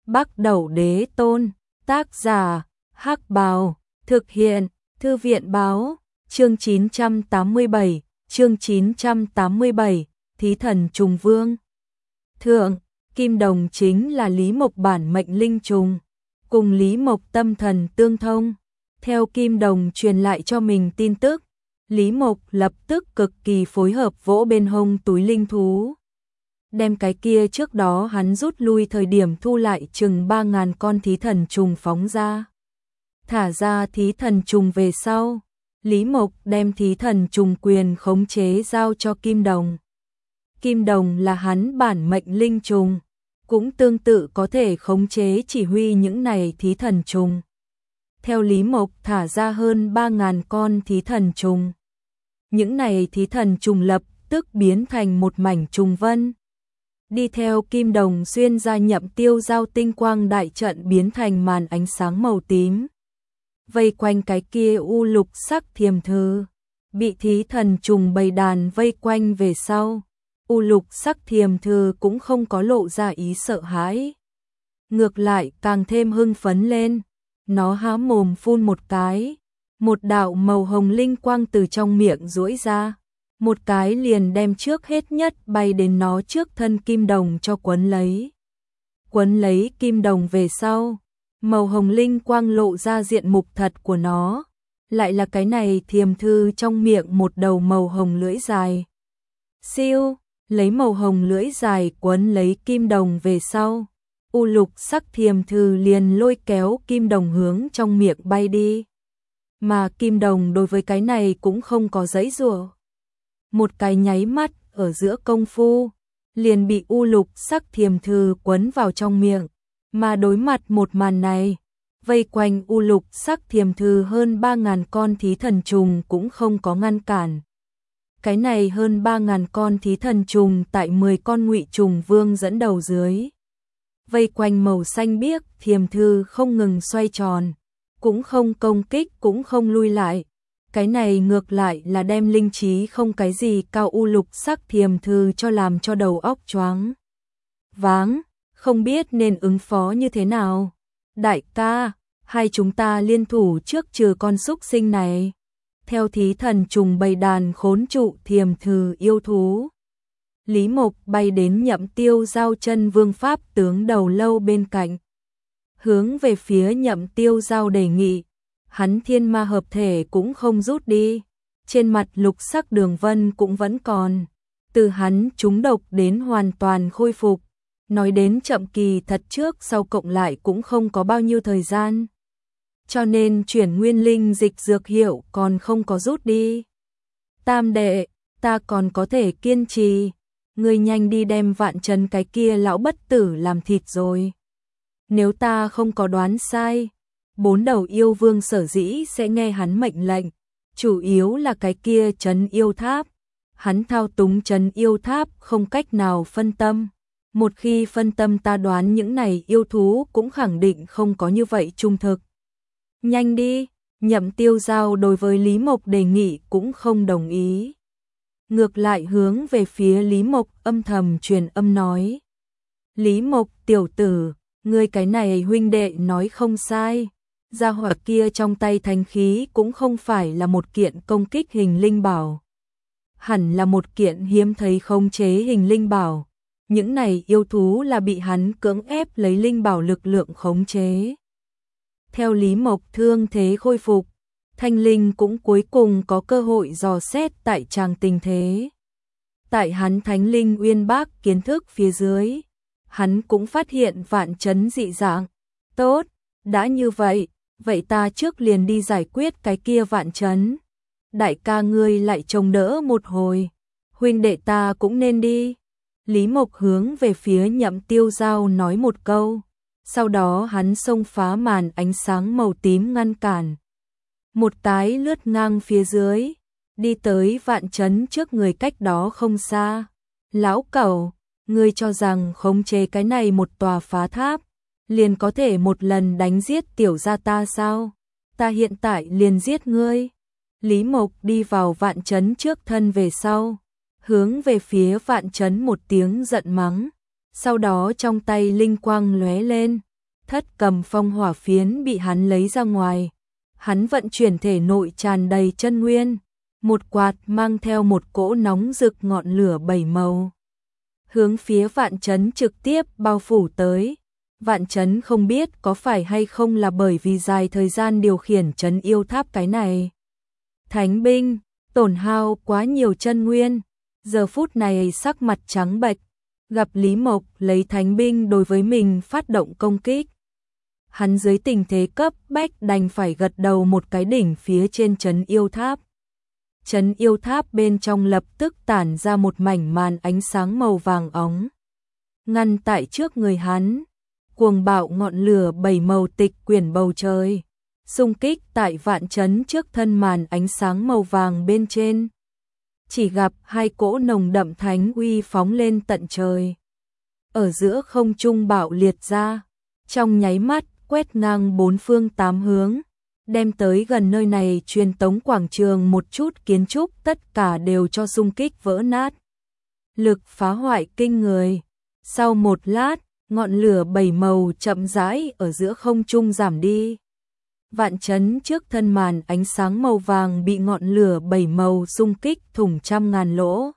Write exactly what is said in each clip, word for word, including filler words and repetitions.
Bắc Đẩu Đế Tôn, tác giả, Hắc Bào, thực hiện, Thư viện Báo, chương chín trăm tám mươi bảy, chương chín trăm tám mươi bảy, Thí Thần Trùng Vương. Thượng, Kim Đồng chính là Lý Mộc bản mệnh linh trùng, cùng Lý Mộc tâm thần tương thông. Theo Kim Đồng truyền lại cho mình tin tức, Lý Mộc lập tức cực kỳ phối hợp vỗ bên hông túi linh thú. Đem cái kia trước đó hắn rút lui thời điểm thu lại chừng ba ngàn con thí thần trùng phóng ra. Thả ra thí thần trùng về sau, Lý Mộc đem thí thần trùng quyền khống chế giao cho Kim Đồng. Kim Đồng là hắn bản mệnh linh trùng, cũng tương tự có thể khống chế chỉ huy những này thí thần trùng. Theo Lý Mộc thả ra hơn ba ngàn con thí thần trùng. Những này thí thần trùng lập tức biến thành một mảnh trùng vân. Đi theo Kim Đồng xuyên ra nhậm tiêu giao tinh quang đại trận biến thành màn ánh sáng màu tím. Vây quanh cái kia u lục sắc thiềm thư, bị thí thần trùng bầy đàn vây quanh về sau. U lục sắc thiềm thư cũng không có lộ ra ý sợ hãi. Ngược lại càng thêm hưng phấn lên. Nó há mồm phun một cái. Một đạo màu hồng linh quang từ trong miệng duỗi ra. Một cái liền đem trước hết nhất bay đến nó trước thân Kim Đồng cho quấn lấy. Quấn lấy Kim Đồng về sau. Màu hồng linh quang lộ ra diện mục thật của nó. Lại là cái này thiềm thư trong miệng một đầu màu hồng lưỡi dài. Siêu, lấy màu hồng lưỡi dài quấn lấy Kim Đồng về sau. U lục sắc thiềm thư liền lôi kéo Kim Đồng hướng trong miệng bay đi. Mà Kim Đồng đối với cái này cũng không có giãy giụa. Một cái nháy mắt ở giữa công phu, liền bị u lục sắc thiềm thư quấn vào trong miệng. Mà đối mặt một màn này, vây quanh u lục sắc thiềm thư hơn ba ngàn con thí thần trùng cũng không có ngăn cản. Cái này hơn ba ngàn con thí thần trùng tại mười con ngụy trùng vương dẫn đầu dưới. Vây quanh màu xanh biếc thiềm thư không ngừng xoay tròn, cũng không công kích cũng không lui lại. Cái này ngược lại là đem linh trí không cái gì cao u lục sắc thiềm thư cho làm cho đầu óc choáng váng, không biết nên ứng phó như thế nào. Đại ca, hai chúng ta liên thủ trước trừ con súc sinh này. Theo thí thần trùng bầy đàn khốn trụ thiềm thư yêu thú. Lý Mộc bay đến nhậm tiêu giao chân vương pháp tướng đầu lâu bên cạnh. Hướng về phía nhậm tiêu giao đề nghị. Hắn thiên ma hợp thể cũng không rút đi. Trên mặt lục sắc đường vân cũng vẫn còn. Từ hắn trúng độc đến hoàn toàn khôi phục. Nói đến chậm kỳ thật trước sau cộng lại cũng không có bao nhiêu thời gian. Cho nên chuyển nguyên linh dịch dược hiệu còn không có rút đi. Tam đệ, ta còn có thể kiên trì. Ngươi nhanh đi đem Vạn Trấn cái kia lão bất tử làm thịt rồi. Nếu ta không có đoán sai, bốn đầu yêu vương sở dĩ sẽ nghe hắn mệnh lệnh, chủ yếu là cái kia trấn yêu tháp. Hắn thao túng trấn yêu tháp không cách nào phân tâm. Một khi phân tâm ta đoán những này yêu thú cũng khẳng định không có như vậy trung thực. Nhanh đi, nhậm tiêu giao đối với Lý Mộc đề nghị cũng không đồng ý. Ngược lại hướng về phía Lý Mộc âm thầm truyền âm nói. Lý Mộc tiểu tử, ngươi cái này huynh đệ nói không sai. Gia hỏa kia trong tay thánh khí cũng không phải là một kiện công kích hình linh bảo. Hẳn là một kiện hiếm thấy khống chế hình linh bảo. Những này yêu thú là bị hắn cưỡng ép lấy linh bảo lực lượng khống chế. Theo Lý Mộc thương thế khôi phục, Thanh Linh cũng cuối cùng có cơ hội dò xét tại tràng tình thế. Tại hắn Thánh Linh uyên bác kiến thức phía dưới, hắn cũng phát hiện Vạn Trấn dị dạng. Tốt, đã như vậy, vậy ta trước liền đi giải quyết cái kia Vạn Trấn. Đại ca ngươi lại trông đỡ một hồi, huynh đệ ta cũng nên đi. Lý Mộc hướng về phía nhậm tiêu giao nói một câu, sau đó hắn xông phá màn ánh sáng màu tím ngăn cản. Một cái lướt ngang phía dưới, đi tới Vạn Trấn trước người cách đó không xa. Lão cẩu, ngươi cho rằng khống chế cái này một tòa phá tháp, liền có thể một lần đánh giết tiểu gia ta sao? Ta hiện tại liền giết ngươi. Lý Mộc đi vào Vạn Trấn trước thân về sau, hướng về phía Vạn Trấn một tiếng giận mắng, sau đó trong tay linh quang lóe lên, Thất cầm phong hỏa phiến bị hắn lấy ra ngoài. Hắn vận chuyển thể nội tràn đầy chân nguyên. Một quạt mang theo một cỗ nóng rực ngọn lửa bảy màu. Hướng phía Vạn Chấn trực tiếp bao phủ tới. Vạn Chấn không biết có phải hay không là bởi vì dài thời gian điều khiển trấn yêu tháp cái này. Thánh binh, tổn hao quá nhiều chân nguyên. Giờ phút này sắc mặt trắng bệch. Gặp Lý Mộc lấy thánh binh đối với mình phát động công kích. Hắn dưới tình thế cấp bách đành phải gật đầu một cái đỉnh phía trên trấn yêu tháp. Trấn yêu tháp bên trong lập tức tản ra một mảnh màn ánh sáng màu vàng óng. Ngăn tại trước người hắn, cuồng bạo ngọn lửa bảy màu tịch quyển bầu trời. Xung kích tại Vạn Chấn trước thân màn ánh sáng màu vàng bên trên. Chỉ gặp hai cỗ nồng đậm thánh uy phóng lên tận trời. Ở giữa không trung bạo liệt ra, trong nháy mắt quét ngang bốn phương tám hướng, đem tới gần nơi này truyền tống quảng trường một chút kiến trúc tất cả đều cho xung kích vỡ nát. Lực phá hoại kinh người. Sau một lát, ngọn lửa bảy màu chậm rãi ở giữa không trung giảm đi. Vạn Chấn trước thân màn ánh sáng màu vàng bị ngọn lửa bảy màu xung kích thủng trăm ngàn lỗ.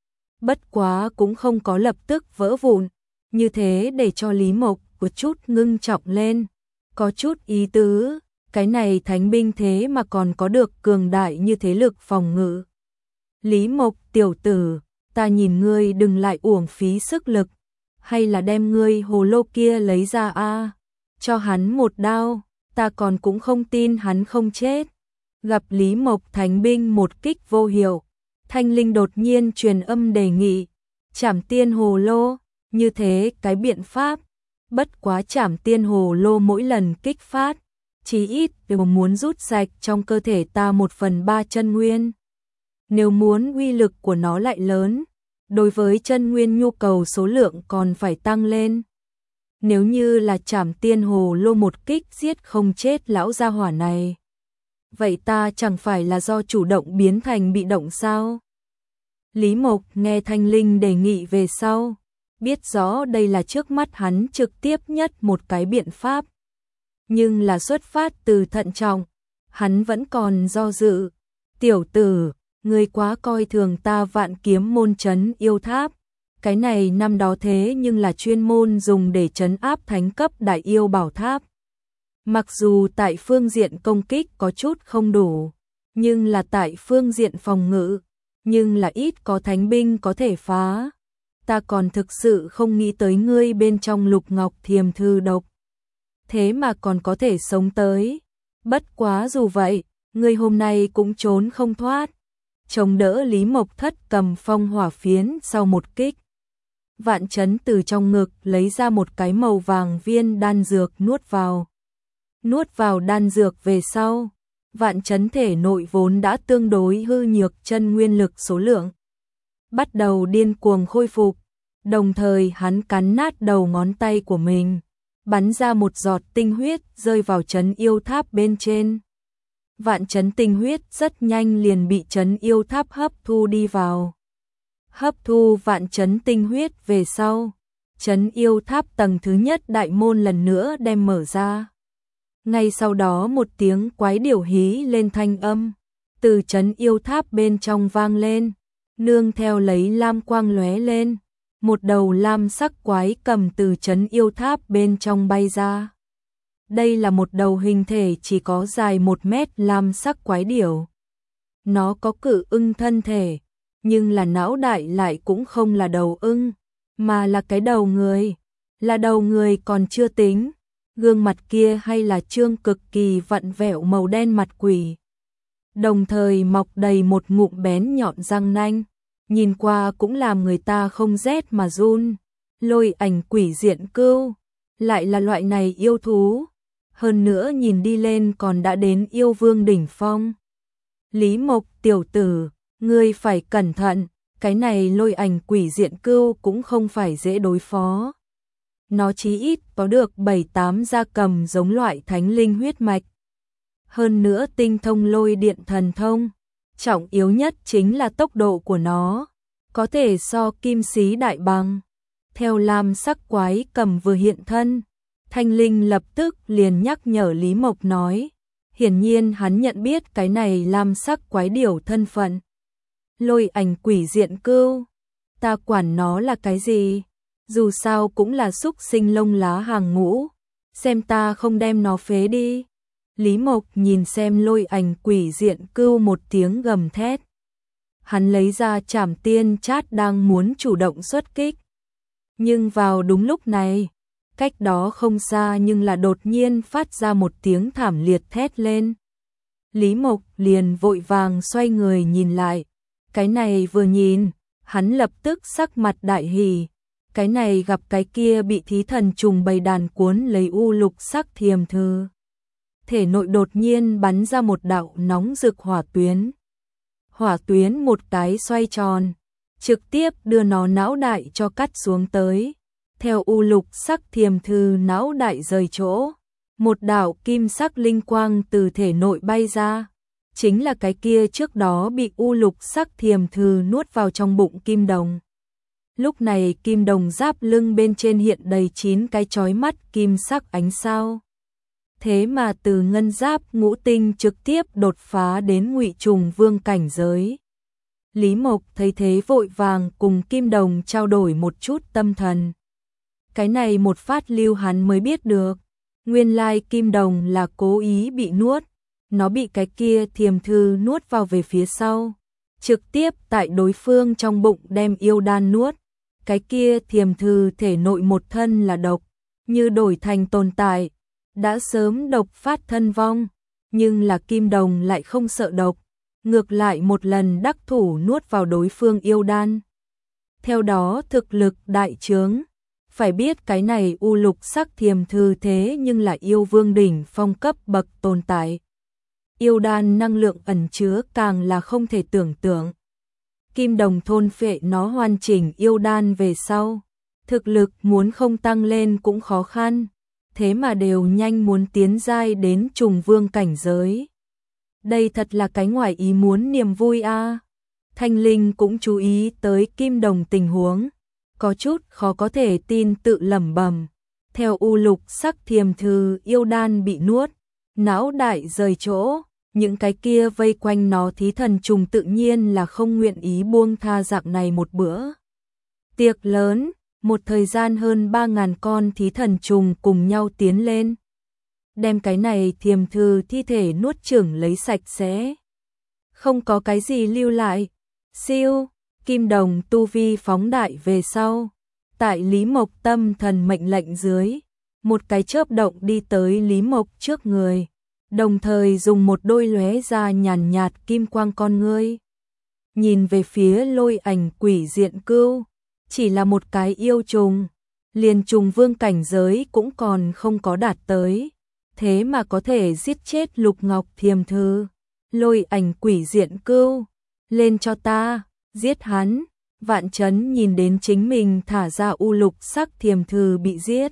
Bất quá cũng không có lập tức vỡ vụn, như thế để cho Lý Mộc một chút ngưng trọng lên, có chút ý tứ, cái này thánh binh thế mà còn có được cường đại như thế lực phòng ngự. Lý Mộc tiểu tử, ta nhìn ngươi đừng lại uổng phí sức lực, hay là đem ngươi hồ lô kia lấy ra a, cho hắn một đao. Ta còn cũng không tin hắn không chết. Gặp Lý Mộc thánh binh một kích vô hiệu, Thanh Linh đột nhiên truyền âm đề nghị, Trảm Tiên Hồ Lô, như thế cái biện pháp. Bất quá Trảm Tiên Hồ Lô mỗi lần kích phát, chí ít đều muốn rút sạch trong cơ thể ta một phần ba chân nguyên. Nếu muốn uy lực của nó lại lớn, đối với chân nguyên nhu cầu số lượng còn phải tăng lên. Nếu như là Trảm Tiên Hồ Lô một kích giết không chết lão gia hỏa này, vậy ta chẳng phải là do chủ động biến thành bị động sao? Lý Mộc nghe Thanh Linh đề nghị về sau, biết rõ đây là trước mắt hắn trực tiếp nhất một cái biện pháp. Nhưng là xuất phát từ thận trọng, hắn vẫn còn do dự. Tiểu tử, ngươi quá coi thường ta Vạn Kiếm môn trấn yêu tháp. Cái này năm đó thế nhưng là chuyên môn dùng để trấn áp thánh cấp đại yêu bảo tháp. Mặc dù tại phương diện công kích có chút không đủ, nhưng là tại phương diện phòng ngự, nhưng là ít có thánh binh có thể phá. Ta còn thực sự không nghĩ tới ngươi bên trong lục ngọc thiềm thư độc. Thế mà còn có thể sống tới. Bất quá dù vậy, ngươi hôm nay cũng trốn không thoát. Chống đỡ Lý Mộc thất cầm phong hỏa phiến sau một kích. Vạn Chấn từ trong ngực lấy ra một cái màu vàng viên đan dược nuốt vào. Nuốt vào đan dược về sau, Vạn Chấn thể nội vốn đã tương đối hư nhược chân nguyên lực số lượng. Bắt đầu điên cuồng khôi phục, đồng thời hắn cắn nát đầu ngón tay của mình, bắn ra một giọt tinh huyết rơi vào trấn yêu tháp bên trên. Vạn Chấn tinh huyết rất nhanh liền bị trấn yêu tháp hấp thu đi vào. Hấp thu Vạn Chấn tinh huyết về sau, trấn yêu tháp tầng thứ nhất đại môn lần nữa đem mở ra. Ngay sau đó một tiếng quái điểu hí lên thanh âm, từ trấn yêu tháp bên trong vang lên, nương theo lấy lam quang lóe lên, một đầu lam sắc quái cầm từ trấn yêu tháp bên trong bay ra. Đây là một đầu hình thể chỉ có dài một mét lam sắc quái điểu. Nó có cự ưng thân thể, nhưng là não đại lại cũng không là đầu ưng, mà là cái đầu người. Là đầu người còn chưa tính, gương mặt kia hay là trương cực kỳ vặn vẹo màu đen mặt quỷ. Đồng thời mọc đầy một ngụm bén nhọn răng nanh, nhìn qua cũng làm người ta không rét mà run. Lôi ảnh quỷ diện cưu, lại là loại này yêu thú, hơn nữa nhìn đi lên còn đã đến yêu vương đỉnh phong. Lý Mộc tiểu tử, ngươi phải cẩn thận, cái này lôi ảnh quỷ diện cưu cũng không phải dễ đối phó. Nó chí ít có được bảy tám gia cầm giống loại thánh linh huyết mạch. Hơn nữa tinh thông lôi điện thần thông, trọng yếu nhất chính là tốc độ của nó, có thể so kim sĩ đại bằng. Theo lam sắc quái cầm vừa hiện thân, Thanh Linh lập tức liền nhắc nhở Lý Mộc nói, hiển nhiên hắn nhận biết cái này lam sắc quái điểu thân phận. Lôi ảnh quỷ diện cưu, ta quản nó là cái gì, dù sao cũng là xúc sinh lông lá hàng ngũ, xem ta không đem nó phế đi. Lý Mộc nhìn xem lôi ảnh quỷ diện cưu một tiếng gầm thét. Hắn lấy ra trảm tiên chát đang muốn chủ động xuất kích. Nhưng vào đúng lúc này, cách đó không xa nhưng là đột nhiên phát ra một tiếng thảm liệt thét lên. Lý Mộc liền vội vàng xoay người nhìn lại. Cái này vừa nhìn, hắn lập tức sắc mặt đại hỉ. Cái này gặp cái kia bị thí thần trùng bầy đàn cuốn lấy u lục sắc thiềm thư. Thể nội đột nhiên bắn ra một đạo nóng rực hỏa tuyến. Hỏa tuyến một cái xoay tròn, trực tiếp đưa nó não đại cho cắt xuống tới. Theo u lục sắc thiềm thư não đại rời chỗ, một đạo kim sắc linh quang từ thể nội bay ra. Chính là cái kia trước đó bị u lục sắc thiềm thư nuốt vào trong bụng kim đồng. Lúc này kim đồng giáp lưng bên trên hiện đầy chín cái chói mắt kim sắc ánh sao. Thế mà từ ngân giáp ngũ tinh trực tiếp đột phá đến ngụy trùng vương cảnh giới. Lý Mộc thấy thế vội vàng cùng kim đồng trao đổi một chút tâm thần. Cái này một phát lưu hắn mới biết được, nguyên lai kim đồng là cố ý bị nuốt, nó bị cái kia thiềm thư nuốt vào về phía sau, trực tiếp tại đối phương trong bụng đem yêu đan nuốt. Cái kia thiềm thư thể nội một thân là độc, như đổi thành tồn tại, đã sớm độc phát thân vong, nhưng là kim đồng lại không sợ độc, ngược lại một lần đắc thủ nuốt vào đối phương yêu đan. Theo đó thực lực đại trướng, phải biết cái này u lục sắc thiềm thư thế nhưng là yêu vương đỉnh phong cấp bậc tồn tại. Yêu đan năng lượng ẩn chứa càng là không thể tưởng tượng. Kim đồng thôn phệ nó hoàn chỉnh yêu đan về sau, thực lực muốn không tăng lên cũng khó khăn, thế mà đều nhanh muốn tiến giai đến trùng vương cảnh giới. Đây thật là cái ngoài ý muốn niềm vui a. À. Thanh Linh cũng chú ý tới kim đồng tình huống, có chút khó có thể tin tự lẩm bẩm. Theo u lục sắc thiềm thư yêu đan bị nuốt, não đại rời chỗ, những cái kia vây quanh nó thí thần trùng tự nhiên là không nguyện ý buông tha dạng này một bữa tiệc lớn. Một thời gian hơn ba ngàn con thí thần trùng cùng nhau tiến lên, đem cái này thiềm thư thi thể nuốt chửng lấy sạch sẽ, không có cái gì lưu lại. Siêu, kim đồng tu vi phóng đại về sau, tại Lý Mộc tâm thần mệnh lệnh dưới, một cái chớp động đi tới Lý Mộc trước người, đồng thời dùng một đôi lóe ra nhàn nhạt kim quang con ngươi, nhìn về phía lôi ảnh quỷ diện cưu. Chỉ là một cái yêu trùng, liền trùng vương cảnh giới cũng còn không có đạt tới, thế mà có thể giết chết lục ngọc thiềm thư. Lôi ảnh quỷ diện cưu, lên cho ta, giết hắn. Vạn Chấn nhìn đến chính mình thả ra u lục sắc thiềm thư bị giết,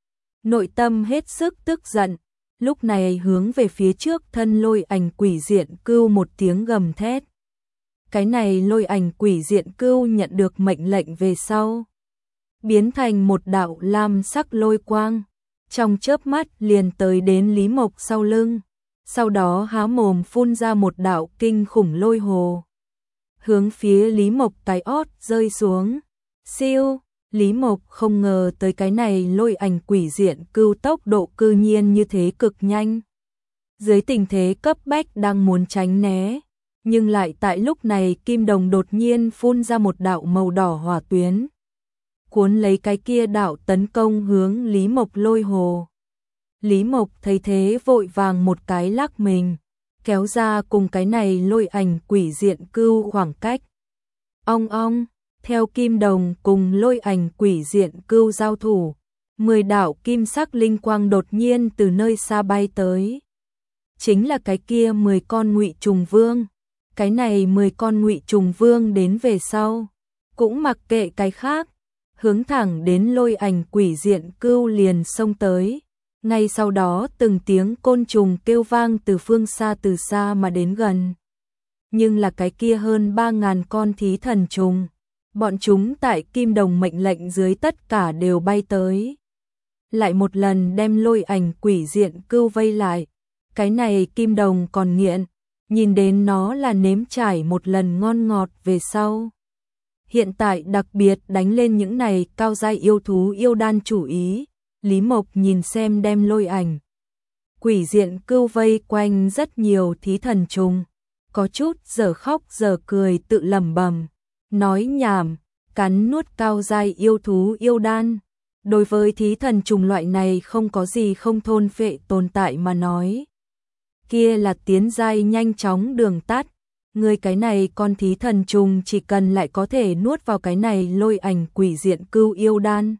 nội tâm hết sức tức giận, lúc này hướng về phía trước thân lôi ảnh quỷ diện cưu một tiếng gầm thét. Cái này lôi ảnh quỷ diện cưu nhận được mệnh lệnh về sau, biến thành một đạo lam sắc lôi quang, trong chớp mắt liền tới đến Lý Mộc sau lưng, sau đó há mồm phun ra một đạo kinh khủng lôi hồ, hướng phía Lý Mộc cái ót rơi xuống. Siêu, Lý Mộc không ngờ tới cái này lôi ảnh quỷ diện cưu tốc độ cư nhiên như thế cực nhanh. Dưới tình thế cấp bách đang muốn tránh né, nhưng lại tại lúc này kim đồng đột nhiên phun ra một đạo màu đỏ hỏa tuyến, cuốn lấy cái kia đạo tấn công hướng Lý Mộc lôi hồ. Lý Mộc thấy thế vội vàng một cái lắc mình, kéo ra cùng cái này lôi ảnh quỷ diện cưu khoảng cách. Ong ong, theo kim đồng cùng lôi ảnh quỷ diện cưu giao thủ, mười đạo kim sắc linh quang đột nhiên từ nơi xa bay tới. Chính là cái kia mười con ngụy trùng vương. Cái này mười con ngụy trùng vương đến về sau, cũng mặc kệ cái khác, hướng thẳng đến lôi ảnh quỷ diện cưu liền xông tới. Ngay sau đó từng tiếng côn trùng kêu vang từ phương xa từ xa mà đến gần. Nhưng là cái kia hơn ba ngàn con thí thần trùng, bọn chúng tại kim đồng mệnh lệnh dưới tất cả đều bay tới. lại một lần đem Lôi Ảnh quỷ diện cưu vây lại. Cái này Kim Đồng còn nghiện, nhìn đến nó là nếm trải một lần ngon ngọt về sau. Hiện tại đặc biệt đánh lên những này cao giai yêu thú yêu đan chủ ý. Lý Mộc nhìn xem đem Lôi Ảnh quỷ diện cưu vây quanh rất nhiều thí thần trùng, có chút giờ khóc giờ cười tự lẩm bẩm, nói nhảm, cắn nuốt cao giai yêu thú yêu đan. Đối với thí thần trùng loại này không có gì không thôn phệ tồn tại mà nói, kia là tiến giai nhanh chóng đường tắt. Người cái này con thí thần trùng chỉ cần lại có thể nuốt vào cái này Lôi Ảnh quỷ diện cưu yêu đan,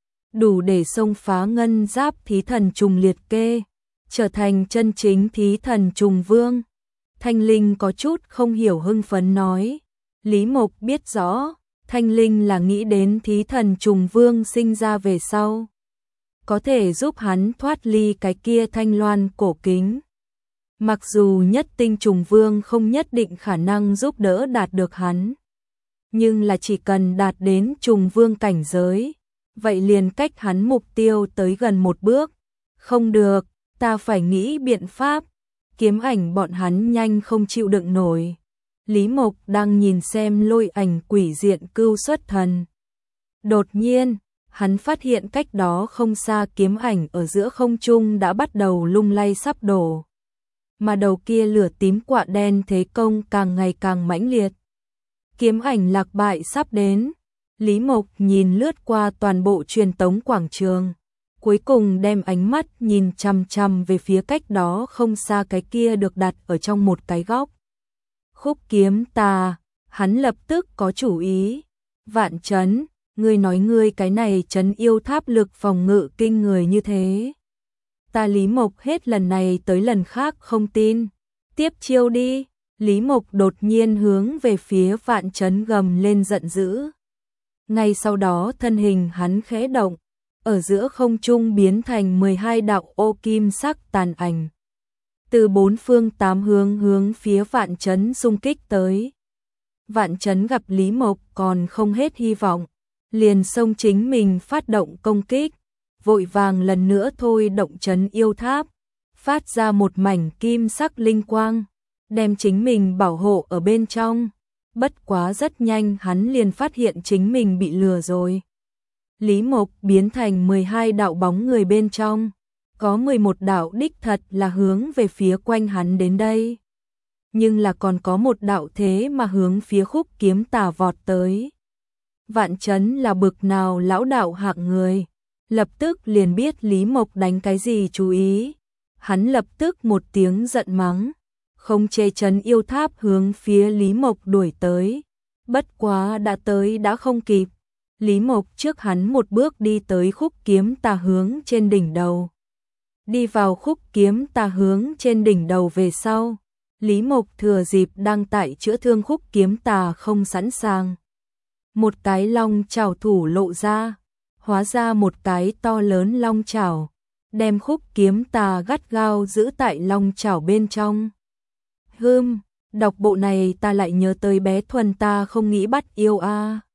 đủ để xông phá ngân giáp thí thần trùng liệt kê, trở thành chân chính thí thần trùng vương. Thanh Linh có chút không hiểu hưng phấn nói. Lý Mộc biết rõ, Thanh Linh là nghĩ đến thí thần trùng vương sinh ra về sau, có thể giúp hắn thoát ly cái kia thanh loan cổ kính. Mặc dù nhất tinh trùng vương không nhất định khả năng giúp đỡ đạt được hắn, nhưng là chỉ cần đạt đến trùng vương cảnh giới, vậy liền cách hắn mục tiêu tới gần một bước. Không được, ta phải nghĩ biện pháp. Kiếm Ảnh bọn hắn nhanh không chịu đựng nổi. Lý Mộc đang nhìn xem Lôi Ảnh quỷ diện cưu xuất thần. Đột nhiên, hắn phát hiện cách đó không xa Kiếm Ảnh ở giữa không trung đã bắt đầu lung lay sắp đổ. Mà đầu kia lửa tím quạ đen thế công càng ngày càng mãnh liệt. Kiếm Ảnh lạc bại sắp đến. Lý Mộc nhìn lướt qua toàn bộ truyền tống quảng trường, cuối cùng đem ánh mắt nhìn chằm chằm về phía cách đó không xa cái kia được đặt ở trong một cái góc. Khúc kiếm tà, hắn lập tức có chủ ý. Vạn Chấn, ngươi nói ngươi cái này trấn yêu tháp lực phòng ngự kinh người như thế. Ta Lý Mộc hết lần này tới lần khác không tin. Tiếp chiêu đi. Lý Mộc đột nhiên hướng về phía Vạn Chấn gầm lên giận dữ. Ngay sau đó thân hình hắn khẽ động, ở giữa không trung biến thành mười hai đạo ô kim sắc tàn ảnh, từ bốn phương tám hướng hướng phía Vạn Chấn xung kích tới. Vạn Chấn gặp Lý Mộc còn không hết hy vọng, liền xông chính mình phát động công kích, vội vàng lần nữa thôi động trấn yêu tháp, phát ra một mảnh kim sắc linh quang, đem chính mình bảo hộ ở bên trong. Bất quá rất nhanh hắn liền phát hiện chính mình bị lừa rồi. Lý Mộc biến thành mười hai đạo bóng người bên trong, có mười một đạo đích thật là hướng về phía quanh hắn đến đây, nhưng là còn có một đạo thế mà hướng phía Khúc kiếm tà vọt tới. Vạn Chấn là bực nào lão đạo hạng người, lập tức liền biết Lý Mộc đánh cái gì chú ý. Hắn lập tức một tiếng giận mắng, không chê trấn yêu tháp hướng phía Lý Mộc đuổi tới. Bất quá đã tới đã không kịp. Lý Mộc trước hắn một bước đi tới Khúc kiếm tà hướng trên đỉnh đầu. Đi vào Khúc kiếm tà hướng trên đỉnh đầu về sau, Lý Mộc thừa dịp đang tại chữa thương Khúc kiếm tà không sẵn sàng. Một cái long chảo thủ lộ ra, hóa ra một cái to lớn long chảo, đem Khúc kiếm tà gắt gao giữ tại long chảo bên trong. Hừm, đọc bộ này ta lại nhớ tới bé Thuần ta không nghĩ bắt yêu a.